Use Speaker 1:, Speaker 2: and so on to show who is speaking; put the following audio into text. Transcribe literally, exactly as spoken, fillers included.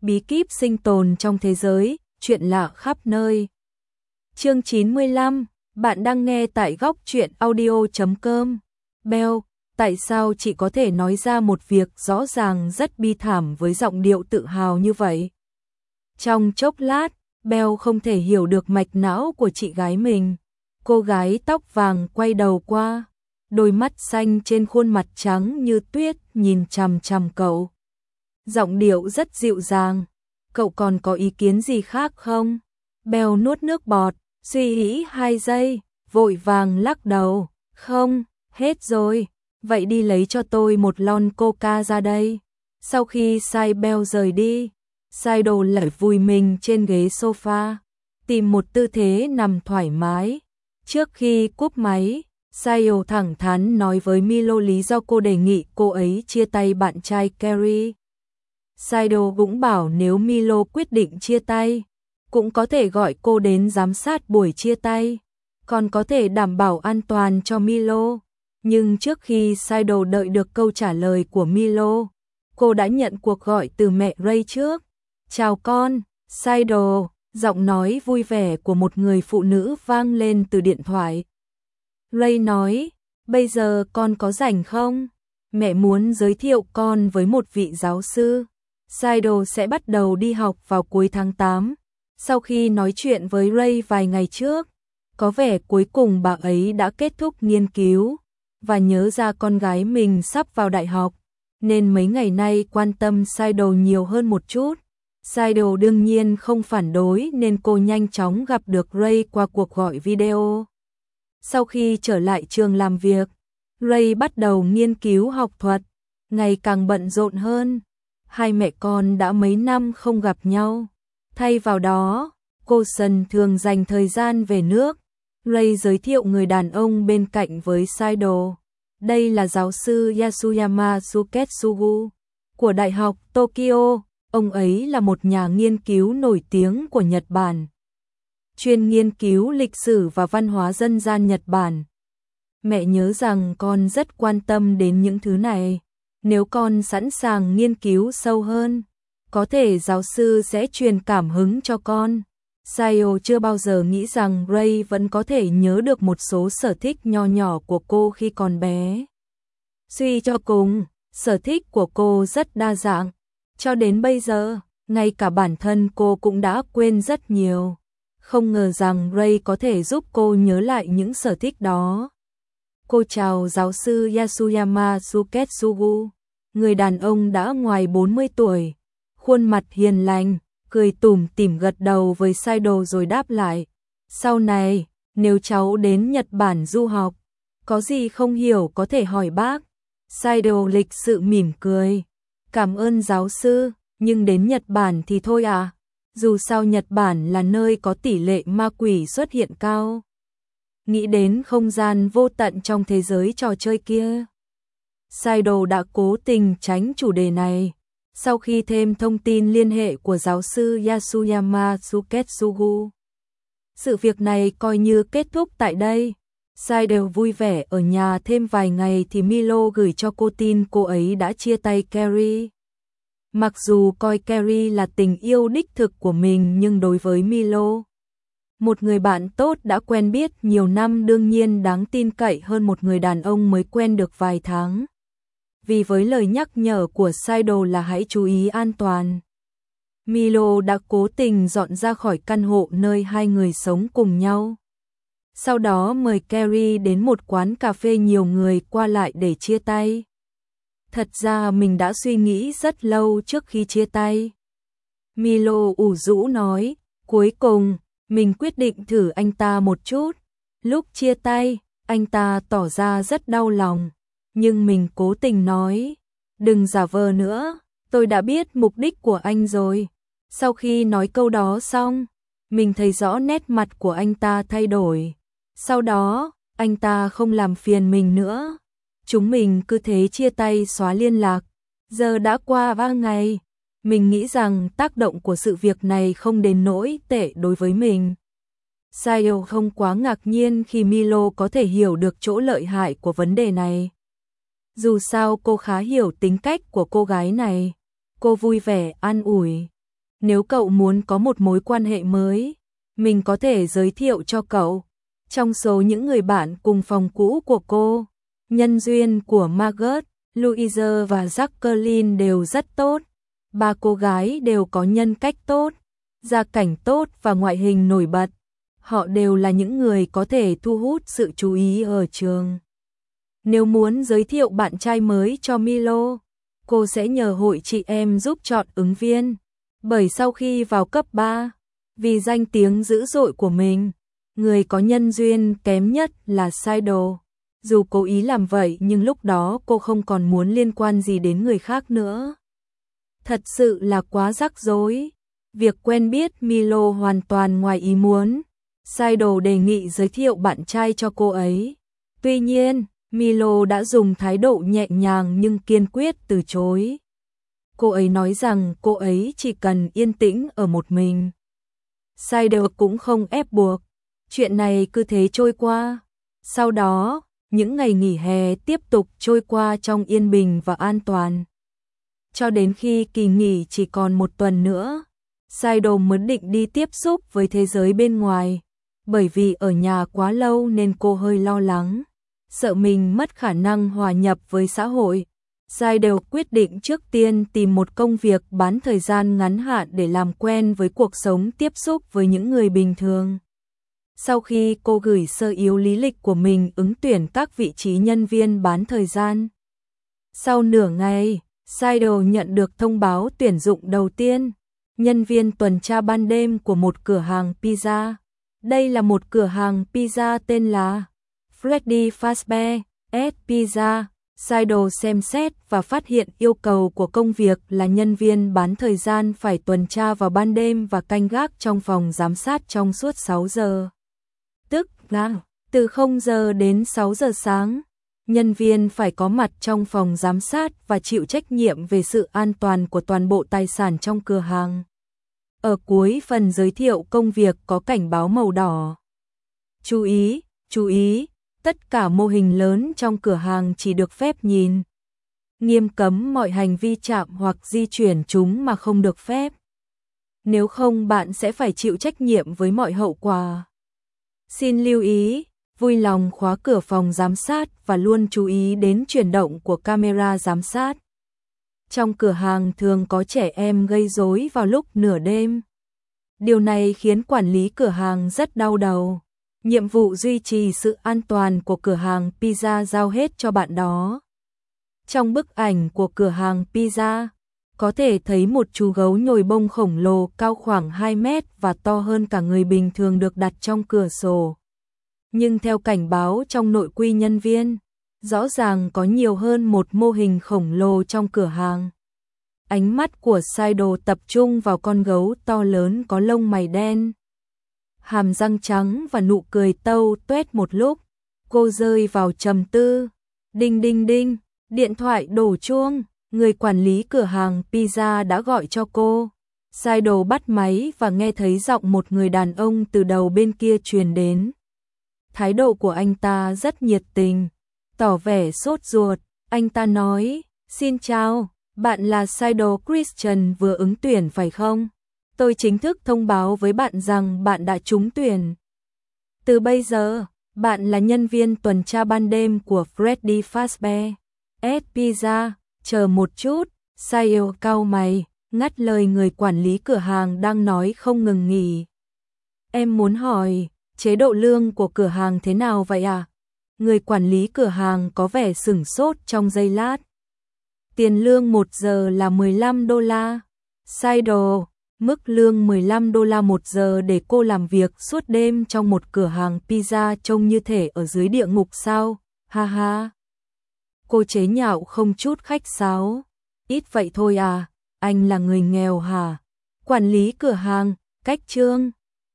Speaker 1: bí kíp sinh tồn trong thế giới, chuyện lạ khắp nơi. Chương chín mươi lăm, bạn đang nghe tại góc truyện audio chấm com. Bell, tại sao chị có thể nói ra một việc rõ ràng rất bi thảm với giọng điệu tự hào như vậy? Trong chốc lát, Bell không thể hiểu được mạch não của chị gái mình. Cô gái tóc vàng quay đầu qua, đôi mắt xanh trên khuôn mặt trắng như tuyết nhìn chằm chằm cậu. Giọng điệu rất dịu dàng. Cậu còn có ý kiến gì khác không? Bell nuốt nước bọt, suy nghĩ hai giây, vội vàng lắc đầu. Không, hết rồi. Vậy đi lấy cho tôi một lon coca ra đây. Sau khi Sai Bell rời đi, Saido lại vùi mình trên ghế sofa, tìm một tư thế nằm thoải mái. Trước khi cúp máy, Saido thẳng thắn nói với Milo lý do cô đề nghị cô ấy chia tay bạn trai Kerry. Saido cũng bảo nếu Milo quyết định chia tay, cũng có thể gọi cô đến giám sát buổi chia tay, còn có thể đảm bảo an toàn cho Milo. Nhưng trước khi Saido đợi được câu trả lời của Milo, cô đã nhận cuộc gọi từ mẹ Ray trước. Chào con, Saido, giọng nói vui vẻ của một người phụ nữ vang lên từ điện thoại. Ray nói, bây giờ con có rảnh không? Mẹ muốn giới thiệu con với một vị giáo sư. Saido sẽ bắt đầu đi học vào cuối tháng tám. Sau khi nói chuyện với Ray vài ngày trước, có vẻ cuối cùng bà ấy đã kết thúc nghiên cứu và nhớ ra con gái mình sắp vào đại học, nên mấy ngày nay quan tâm Saido nhiều hơn một chút. Saido đương nhiên không phản đối nên cô nhanh chóng gặp được Ray qua cuộc gọi video. Sau khi trở lại trường làm việc, Ray bắt đầu nghiên cứu học thuật, ngày càng bận rộn hơn. Hai mẹ con đã mấy năm không gặp nhau. Thay vào đó, cô Sun thường dành thời gian về nước. Ray giới thiệu người đàn ông bên cạnh với Saido. Đây là giáo sư Yasuyama Suketsugu của Đại học Tokyo. Ông ấy là một nhà nghiên cứu nổi tiếng của Nhật Bản, chuyên nghiên cứu lịch sử và văn hóa dân gian Nhật Bản. Mẹ nhớ rằng con rất quan tâm đến những thứ này. Nếu con sẵn sàng nghiên cứu sâu hơn, có thể giáo sư sẽ truyền cảm hứng cho con. Sayo chưa bao giờ nghĩ rằng Ray vẫn có thể nhớ được một số sở thích nho nhỏ của cô khi còn bé. Suy cho cùng, sở thích của cô rất đa dạng. Cho đến bây giờ, ngay cả bản thân cô cũng đã quên rất nhiều. Không ngờ rằng Ray có thể giúp cô nhớ lại những sở thích đó. Cô chào giáo sư Yasuyama Suketsugu. Người đàn ông đã ngoài bốn mươi tuổi, khuôn mặt hiền lành, cười tủm tỉm gật đầu với Saido rồi đáp lại. Sau này, nếu cháu đến Nhật Bản du học, có gì không hiểu có thể hỏi bác. Saido lịch sự mỉm cười. Cảm ơn giáo sư, nhưng đến Nhật Bản thì thôi à. Dù sao Nhật Bản là nơi có tỷ lệ ma quỷ xuất hiện cao. Nghĩ đến không gian vô tận trong thế giới trò chơi kia, Saido đã cố tình tránh chủ đề này. Sau khi thêm thông tin liên hệ của giáo sư Yasuyama Suketsugu, sự việc này coi như kết thúc tại đây. Saido vui vẻ ở nhà thêm vài ngày thì Milo gửi cho cô tin cô ấy đã chia tay Kerry. Mặc dù coi Kerry là tình yêu đích thực của mình nhưng đối với Milo, một người bạn tốt đã quen biết nhiều năm đương nhiên đáng tin cậy hơn một người đàn ông mới quen được vài tháng. Vì với lời nhắc nhở của Saido là hãy chú ý an toàn, Milo đã cố tình dọn ra khỏi căn hộ nơi hai người sống cùng nhau. Sau đó mời Kerry đến một quán cà phê nhiều người qua lại để chia tay. Thật ra mình đã suy nghĩ rất lâu trước khi chia tay. Milo ủ rũ nói, cuối cùng, mình quyết định thử anh ta một chút. Lúc chia tay, anh ta tỏ ra rất đau lòng. Nhưng mình cố tình nói, đừng giả vờ nữa, tôi đã biết mục đích của anh rồi. Sau khi nói câu đó xong, mình thấy rõ nét mặt của anh ta thay đổi. Sau đó, anh ta không làm phiền mình nữa. Chúng mình cứ thế chia tay xóa liên lạc. Giờ đã qua ba ngày, mình nghĩ rằng tác động của sự việc này không đến nỗi tệ đối với mình. Sayo không quá ngạc nhiên khi Milo có thể hiểu được chỗ lợi hại của vấn đề này. Dù sao cô khá hiểu tính cách của cô gái này. Cô vui vẻ an ủi, Nếu cậu muốn có một mối quan hệ mới, mình có thể giới thiệu cho cậu. Trong số những người bạn cùng phòng cũ của cô, nhân duyên của Margaret, Louise và Jacqueline đều rất tốt. Ba cô gái đều có nhân cách tốt, gia cảnh tốt và ngoại hình nổi bật. Họ đều là những người có thể thu hút sự chú ý ở trường. Nếu muốn giới thiệu bạn trai mới cho Milo, cô sẽ nhờ hội chị em giúp chọn ứng viên. Bởi sau khi vào cấp ba, vì danh tiếng dữ dội của mình, người có nhân duyên kém nhất là Sidle. Dù cố ý làm vậy nhưng lúc đó cô không còn muốn liên quan gì đến người khác nữa. Thật sự là quá rắc rối. Việc quen biết Milo hoàn toàn ngoài ý muốn. Sidle đề nghị giới thiệu bạn trai cho cô ấy. Tuy nhiên, Milo đã dùng thái độ nhẹ nhàng nhưng kiên quyết từ chối. Cô ấy nói rằng cô ấy chỉ cần yên tĩnh ở một mình. Sidle cũng không ép buộc. Chuyện này cứ thế trôi qua. Sau đó, những ngày nghỉ hè tiếp tục trôi qua trong yên bình và an toàn. Cho đến khi kỳ nghỉ chỉ còn một tuần nữa, Sidle mới định đi tiếp xúc với thế giới bên ngoài. Bởi vì ở nhà quá lâu nên cô hơi lo lắng, sợ mình mất khả năng hòa nhập với xã hội. Sidle quyết định trước tiên tìm một công việc bán thời gian ngắn hạn để làm quen với cuộc sống tiếp xúc với những người bình thường. Sau khi cô gửi sơ yếu lý lịch của mình ứng tuyển các vị trí nhân viên bán thời gian. Sau nửa ngày, Sidle nhận được thông báo tuyển dụng đầu tiên, nhân viên tuần tra ban đêm của một cửa hàng pizza. Đây là một cửa hàng pizza tên là Freddy Fazbear's Pizza. Sidle xem xét và phát hiện yêu cầu của công việc là nhân viên bán thời gian phải tuần tra vào ban đêm và canh gác trong phòng giám sát trong suốt sáu giờ. Tức là từ không giờ đến sáu giờ sáng, nhân viên phải có mặt trong phòng giám sát và chịu trách nhiệm về sự an toàn của toàn bộ tài sản trong cửa hàng. Ở cuối phần giới thiệu công việc có cảnh báo màu đỏ. Chú ý, chú ý, tất cả mô hình lớn trong cửa hàng chỉ được phép nhìn. Nghiêm cấm mọi hành vi chạm hoặc di chuyển chúng mà không được phép. Nếu không bạn sẽ phải chịu trách nhiệm với mọi hậu quả. Xin lưu ý, vui lòng khóa cửa phòng giám sát và luôn chú ý đến chuyển động của camera giám sát. Trong cửa hàng thường có trẻ em gây rối vào lúc nửa đêm. Điều này khiến quản lý cửa hàng rất đau đầu. Nhiệm vụ duy trì sự an toàn của cửa hàng pizza giao hết cho bạn đó. Trong bức ảnh của cửa hàng pizza, có thể thấy một chú gấu nhồi bông khổng lồ cao khoảng hai mét và to hơn cả người bình thường được đặt trong cửa sổ. Nhưng theo cảnh báo trong nội quy nhân viên, rõ ràng có nhiều hơn một mô hình khổng lồ trong cửa hàng. Ánh mắt của Sidle tập trung vào con gấu to lớn có lông mày đen, hàm răng trắng và nụ cười tâu tuét một lúc. Cô rơi vào trầm tư. Đinh đinh đinh, điện thoại đổ chuông, người quản lý cửa hàng pizza đã gọi cho cô. Sidle bắt máy và nghe thấy giọng một người đàn ông từ đầu bên kia truyền đến. Thái độ của anh ta rất nhiệt tình, tỏ vẻ sốt ruột. Anh ta nói, xin chào, bạn là Sidle Christian vừa ứng tuyển phải không? Tôi chính thức thông báo với bạn rằng bạn đã trúng tuyển. Từ bây giờ, bạn là nhân viên tuần tra ban đêm của Freddy Fazbear's Pizza. Chờ một chút, Sidle cau mày, ngắt lời người quản lý cửa hàng đang nói không ngừng nghỉ. Em muốn hỏi, chế độ lương của cửa hàng thế nào vậy à? Người quản lý cửa hàng có vẻ sửng sốt trong giây lát. Tiền lương một giờ là mười lăm đô la. Sidle, mức lương mười lăm đô la một giờ để cô làm việc suốt đêm trong một cửa hàng pizza trông như thể ở dưới địa ngục sao? Ha ha. Cô chế nhạo không chút khách sáo. Ít vậy thôi à, anh là người nghèo hả? Quản lý cửa hàng, cách trương.